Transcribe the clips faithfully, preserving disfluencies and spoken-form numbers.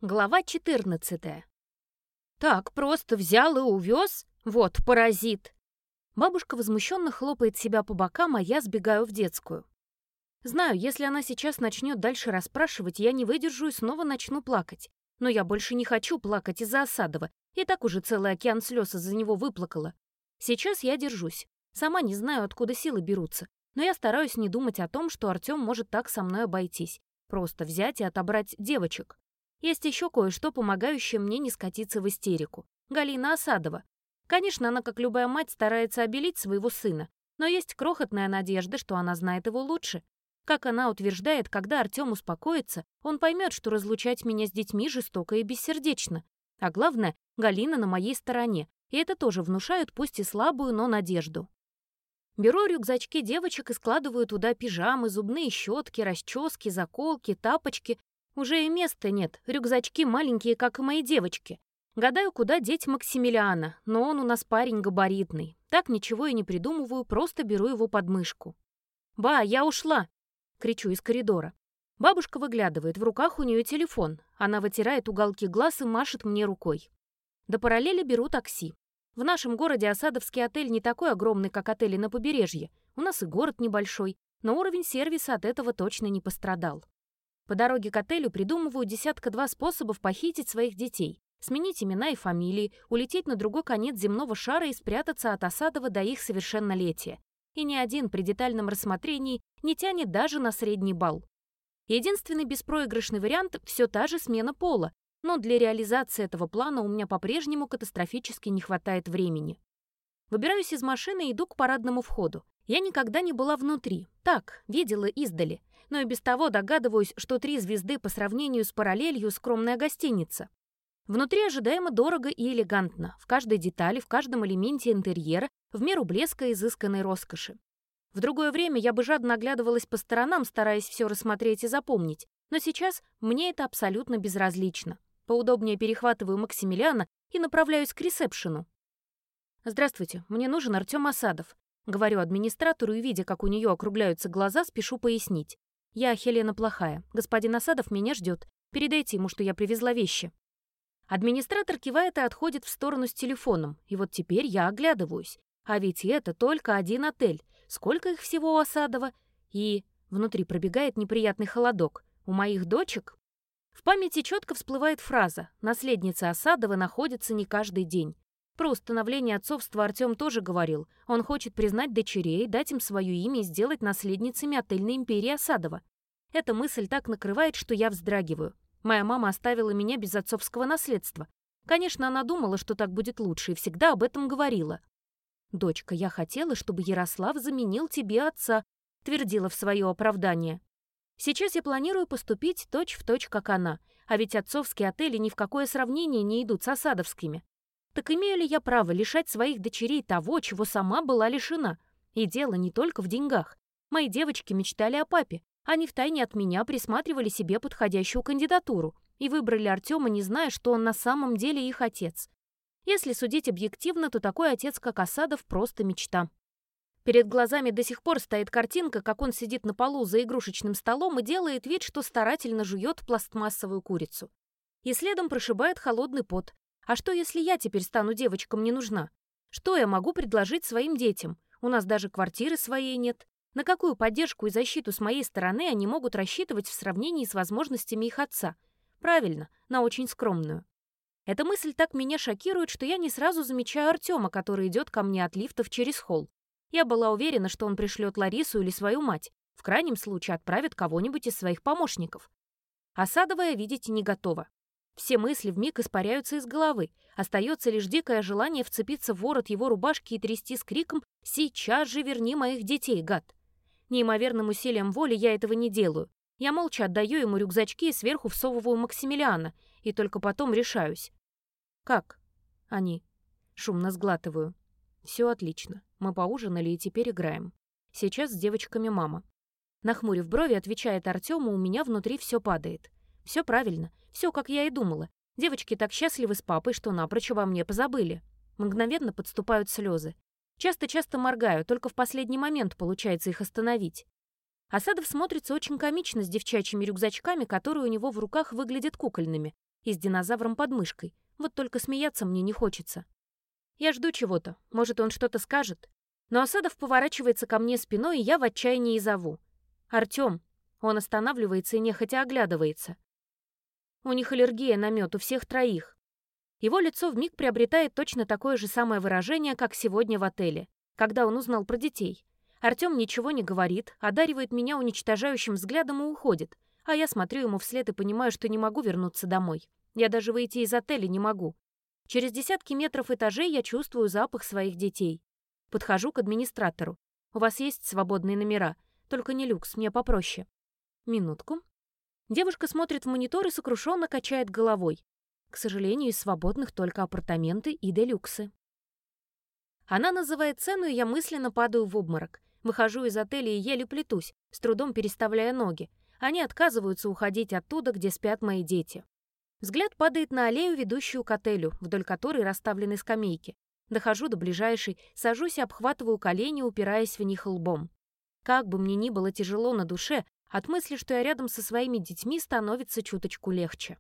Глава четырнадцатая. «Так просто взял и увез? Вот паразит!» Бабушка возмущенно хлопает себя по бокам, а я сбегаю в детскую. Знаю, если она сейчас начнет дальше расспрашивать, я не выдержу и снова начну плакать. Но я больше не хочу плакать из-за Осадова, и так уже целый океан слез из-за него выплакала. Сейчас я держусь. Сама не знаю, откуда силы берутся, но я стараюсь не думать о том, что Артём может так со мной обойтись. Просто взять и отобрать девочек. Есть еще кое-что, помогающее мне не скатиться в истерику. Галина Осадова. Конечно, она, как любая мать, старается обелить своего сына, но есть крохотная надежда, что она знает его лучше. Как она утверждает, когда Артём успокоится, он поймет, что разлучать меня с детьми жестоко и бессердечно. А главное, Галина на моей стороне, и это тоже внушает пусть и слабую, но надежду. Беру рюкзачки девочек и складываю туда пижамы, зубные щетки, расчески, заколки, тапочки. Уже и места нет, рюкзачки маленькие, как и мои девочки. Гадаю, куда деть Максимилиана, но он у нас парень габаритный. Так ничего и не придумываю, просто беру его под мышку. «Ба, я ушла!» — кричу из коридора. Бабушка выглядывает, в руках у нее телефон. Она вытирает уголки глаз и машет мне рукой. До параллели беру такси. В нашем городе Осадовский отель не такой огромный, как отели на побережье. У нас и город небольшой, но уровень сервиса от этого точно не пострадал. По дороге к отелю придумываю десятка-два способов похитить своих детей, сменить имена и фамилии, улететь на другой конец земного шара и спрятаться от Осадова до их совершеннолетия. И ни один при детальном рассмотрении не тянет даже на средний балл. Единственный беспроигрышный вариант – все та же смена пола, но для реализации этого плана у меня по-прежнему катастрофически не хватает времени. Выбираюсь из машины и иду к парадному входу. Я никогда не была внутри, так, видела издали, но и без того догадываюсь, что три звезды по сравнению с параллелью скромная гостиница. Внутри ожидаемо дорого и элегантно, в каждой детали, в каждом элементе интерьера, в меру блеска и изысканной роскоши. В другое время я бы жадно оглядывалась по сторонам, стараясь все рассмотреть и запомнить, но сейчас мне это абсолютно безразлично. Поудобнее перехватываю Максимилиана и направляюсь к ресепшену. «Здравствуйте, мне нужен Артём Осадов», — говорю администратору и, видя, как у нее округляются глаза, спешу пояснить. «Я Хелена Плохая. Господин Осадов меня ждет. Передайте ему, что я привезла вещи». Администратор кивает и отходит в сторону с телефоном. И вот теперь я оглядываюсь. А ведь это только один отель. Сколько их всего у Осадова? И внутри пробегает неприятный холодок. У моих дочек? В памяти четко всплывает фраза «Наследница Осадова находится не каждый день». Про установление отцовства Артём тоже говорил. Он хочет признать дочерей, дать им свое имя и сделать наследницами отельной империи Осадова. Эта мысль так накрывает, что я вздрагиваю. Моя мама оставила меня без отцовского наследства. Конечно, она думала, что так будет лучше, и всегда об этом говорила. «Дочка, я хотела, чтобы Ярослав заменил тебе отца», твердила в свое оправдание. Сейчас я планирую поступить точь-в-точь, как она, а ведь отцовские отели ни в какое сравнение не идут с осадовскими. Так имею ли я право лишать своих дочерей того, чего сама была лишена? И дело не только в деньгах. Мои девочки мечтали о папе. Они втайне от меня присматривали себе подходящую кандидатуру и выбрали Артёма, не зная, что он на самом деле их отец. Если судить объективно, то такой отец, как Осадов, просто мечта. Перед глазами до сих пор стоит картинка, как он сидит на полу за игрушечным столом и делает вид, что старательно жует пластмассовую курицу. И следом прошибает холодный пот. А что, если я теперь стану девочкам не нужна? Что я могу предложить своим детям? У нас даже квартиры своей нет. На какую поддержку и защиту с моей стороны они могут рассчитывать в сравнении с возможностями их отца? Правильно, на очень скромную. Эта мысль так меня шокирует, что я не сразу замечаю Артёма, который идет ко мне от лифтов через холл. Я была уверена, что он пришлет Ларису или свою мать. В крайнем случае отправит кого-нибудь из своих помощников. Осадова я видеть не готова. Все мысли вмиг испаряются из головы. Остается лишь дикое желание вцепиться в ворот его рубашки и трясти с криком «Сейчас же верни моих детей, гад!». Неимоверным усилием воли я этого не делаю. Я молча отдаю ему рюкзачки и сверху всовываю Максимилиана, и только потом решаюсь. «Как?» «Они». Шумно сглатываю. «Все отлично. Мы поужинали и теперь играем. Сейчас с девочками мама». Нахмурив брови, отвечает Артём, и у меня внутри все падает. Все правильно. Все, как я и думала. Девочки так счастливы с папой, что напрочь обо мне позабыли. Мгновенно подступают слезы. Часто-часто моргаю, только в последний момент получается их остановить. Осадов смотрится очень комично с девчачьими рюкзачками, которые у него в руках выглядят кукольными. и с динозавром под мышкой. Вот только смеяться мне не хочется. Я жду чего-то, может, он что-то скажет. Но Асадов поворачивается ко мне спиной, и я в отчаянии зову. «Артём!» Он останавливается и нехотя оглядывается. У них аллергия на мед, у всех троих. Его лицо вмиг приобретает точно такое же самое выражение, как сегодня в отеле, когда он узнал про детей. Артём ничего не говорит, одаривает меня уничтожающим взглядом и уходит, а я смотрю ему вслед и понимаю, что не могу вернуться домой. Я даже выйти из отеля не могу. Через десятки метров этажей я чувствую запах своих детей. Подхожу к администратору. «У вас есть свободные номера? Только не люкс, мне попроще». «Минутку». Девушка смотрит в монитор и сокрушенно качает головой. К сожалению, из свободных только апартаменты и делюксы. Она называет цену, и я мысленно падаю в обморок. Выхожу из отеля и еле плетусь, с трудом переставляя ноги. Они отказываются уходить оттуда, где спят мои дети. Взгляд падает на аллею, ведущую к отелю, вдоль которой расставлены скамейки. Дохожу до ближайшей, сажусь и обхватываю колени, упираясь в них лбом. Как бы мне ни было тяжело на душе, от мысли, что я рядом со своими детьми, становится чуточку легче.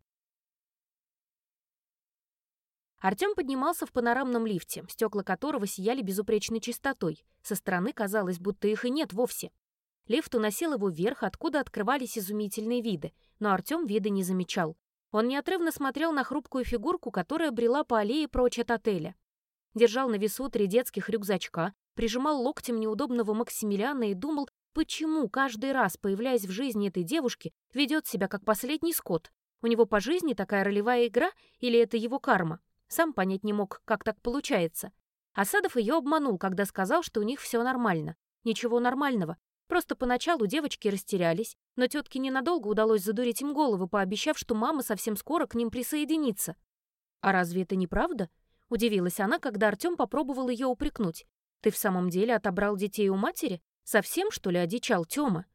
Артём поднимался в панорамном лифте, стекла которого сияли безупречной чистотой. Со стороны казалось, будто их и нет вовсе. Лифт уносил его вверх, откуда открывались изумительные виды, но Артём вида не замечал. Он неотрывно смотрел на хрупкую фигурку, которая брела по аллее прочь от отеля. Держал на весу три детских рюкзачка, прижимал локтем неудобного Максимилиана и думал, почему каждый раз, появляясь в жизни этой девушки, ведет себя как последний скот. У него по жизни такая ролевая игра или это его карма? Сам понять не мог, как так получается. Асадов ее обманул, когда сказал, что у них все нормально. Ничего нормального. Просто поначалу девочки растерялись, но тетке ненадолго удалось задурить им голову, пообещав, что мама совсем скоро к ним присоединится. «А разве это не правда?» — удивилась она, когда Артём попробовал ее упрекнуть. «Ты в самом деле отобрал детей у матери? Совсем, что ли, одичал Тёма?»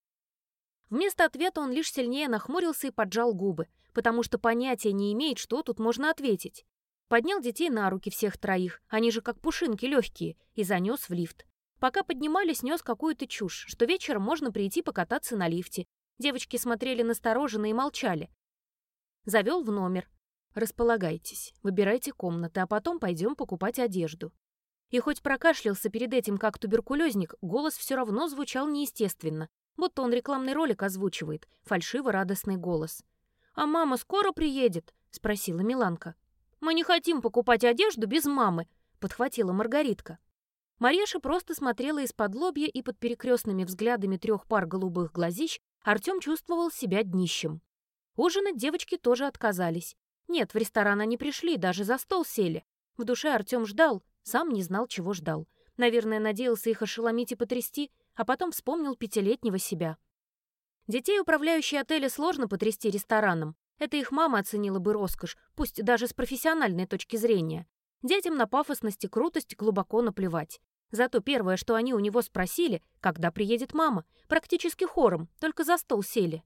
Вместо ответа он лишь сильнее нахмурился и поджал губы, потому что понятия не имеет, что тут можно ответить. Поднял детей на руки всех троих, они же как пушинки легкие, и занес в лифт. Пока поднимались, нес какую-то чушь, что вечером можно прийти покататься на лифте. Девочки смотрели настороженно и молчали. Завел в номер. «Располагайтесь, выбирайте комнаты, а потом пойдем покупать одежду». И хоть прокашлялся перед этим как туберкулезник, голос все равно звучал неестественно, будто он рекламный ролик озвучивает, фальшиво-радостный голос. «А мама скоро приедет?» — спросила Миланка. «Мы не хотим покупать одежду без мамы», — подхватила Маргаритка. Мареша просто смотрела из-под лобья, и под перекрестными взглядами трех пар голубых глазищ Артём чувствовал себя днищем. Ужинать девочки тоже отказались. Нет, в ресторан они пришли, даже за стол сели. В душе Артём ждал, сам не знал, чего ждал. Наверное, надеялся их ошеломить и потрясти, а потом вспомнил пятилетнего себя. Детей управляющей отеля сложно потрясти рестораном. Это их мама оценила бы роскошь, пусть даже с профессиональной точки зрения. Детям на пафосность и крутость глубоко наплевать. Зато первое, что они у него спросили, когда приедет мама, практически хором, только за стол сели.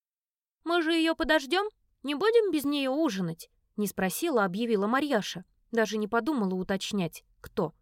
«Мы же ее подождем? Не будем без нее ужинать?» Не спросила, объявила Марьяша. Даже не подумала уточнять, кто.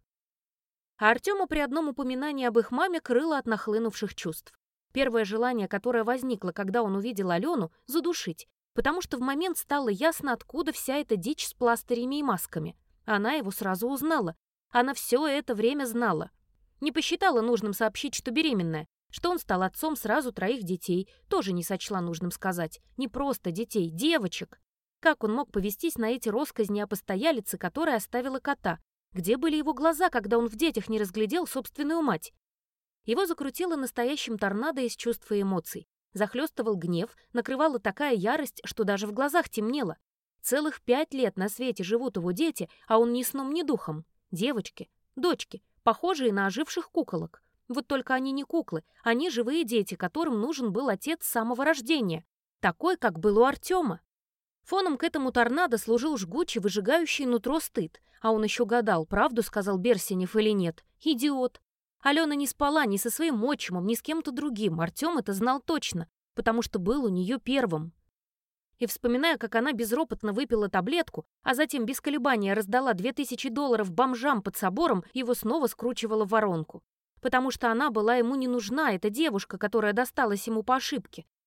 А Артёма при одном упоминании об их маме крыло от нахлынувших чувств. Первое желание, которое возникло, когда он увидел Алену, задушить, потому что в момент стало ясно, откуда вся эта дичь с пластырями и масками. Она его сразу узнала. Она все это время знала. Не посчитала нужным сообщить, что беременная, что он стал отцом сразу троих детей, тоже не сочла нужным сказать. Не просто детей, девочек. Как он мог повестись на эти россказни о постоялице, которая оставила кота? Где были его глаза, когда он в детях не разглядел собственную мать? Его закрутило настоящим торнадо из чувств и эмоций. Захлестывал гнев, накрывала такая ярость, что даже в глазах темнело. Целых пять лет на свете живут его дети, а он ни сном, ни духом. Девочки, дочки, похожие на оживших куколок. Вот только они не куклы, они живые дети, которым нужен был отец с самого рождения, такой, как был у Артёма. Фоном к этому торнадо служил жгучий, выжигающий нутро стыд, а он еще гадал, правду сказал Берсенев или нет. Идиот. Алена не спала ни со своим отчимом, ни с кем-то другим, Артём это знал точно, потому что был у нее первым. И вспоминая, как она безропотно выпила таблетку, а затем без колебания раздала две тысячи долларов бомжам под собором, его снова скручивало в воронку. Потому что она была ему не нужна, эта девушка, которая досталась ему по ошибке.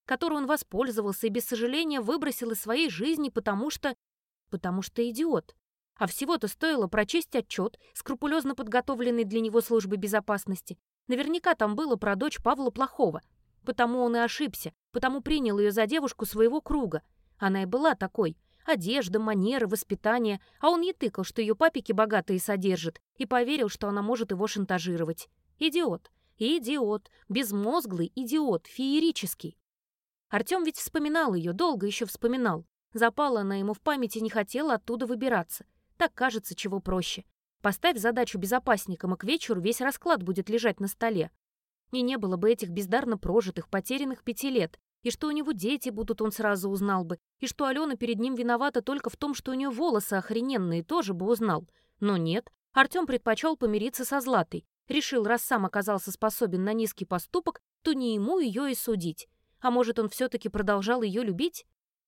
которой он воспользовался и без сожаления выбросил из своей жизни, потому что... потому что идиот. А всего-то стоило прочесть отчет, скрупулезно подготовленный для него службой безопасности. Наверняка там было про дочь Павла Плохого. Потому он и ошибся, потому принял ее за девушку своего круга. Она и была такой. Одежда, манеры, воспитание. А он ей тыкал, что ее папики богатые содержат, и поверил, что она может его шантажировать. Идиот. Идиот. Безмозглый идиот. Феерический. Артем ведь вспоминал ее, долго еще вспоминал. Запала она ему в память и не хотела оттуда выбираться. Так кажется, чего проще. Поставь задачу безопасникам, и к вечеру весь расклад будет лежать на столе. И не было бы этих бездарно прожитых, потерянных пяти лет. И что у него дети будут, он сразу узнал бы. И что Алена перед ним виновата только в том, что у нее волосы охрененные, тоже бы узнал. Но нет, Артем предпочел помириться со Златой. Решил, раз сам оказался способен на низкий поступок, то не ему ее и судить. А может, он все-таки продолжал ее любить?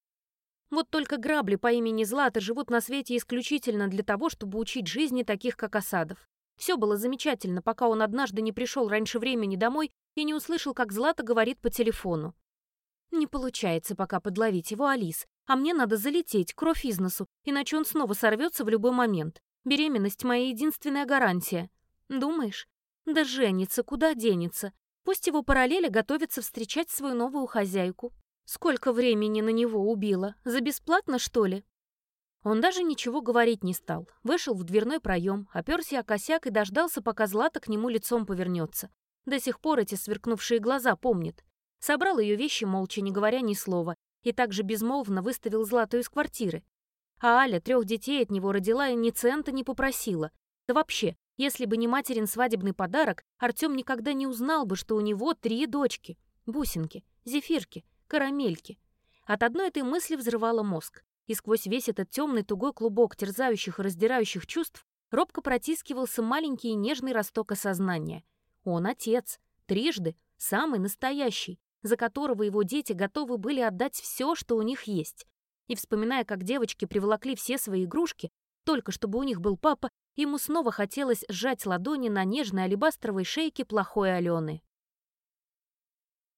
Вот только грабли по имени Злата живут на свете исключительно для того, чтобы учить жизни таких, как Осадов. Все было замечательно, пока он однажды не пришел раньше времени домой и не услышал, как Злата говорит по телефону. «Не получается пока подловить его, Алис, а мне надо залететь, кровь из носу, иначе он снова сорвется в любой момент. Беременность — моя единственная гарантия». «Думаешь? Да женится, куда денется? Пусть его параллели готовится встречать свою новую хозяйку. Сколько времени на него убило? За бесплатно, что ли?» Он даже ничего говорить не стал. Вышел в дверной проем, оперся о косяк и дождался, пока Злата к нему лицом повернется. До сих пор эти сверкнувшие глаза помнит. Собрал ее вещи молча, не говоря ни слова, и также безмолвно выставил Злату из квартиры. А Аля трех детей от него родила и ни цента не попросила. Да вообще, если бы не материн свадебный подарок, Артем никогда не узнал бы, что у него три дочки. Бусинки, зефирки, карамельки. От одной этой мысли взрывало мозг. И сквозь весь этот темный тугой клубок терзающих и раздирающих чувств робко протискивался маленький и нежный росток осознания. Он отец, трижды, самый настоящий, за которого его дети готовы были отдать все, что у них есть. И вспоминая, как девочки приволокли все свои игрушки, только чтобы у них был папа, ему снова хотелось сжать ладони на нежной алебастровой шейке плохой Алены.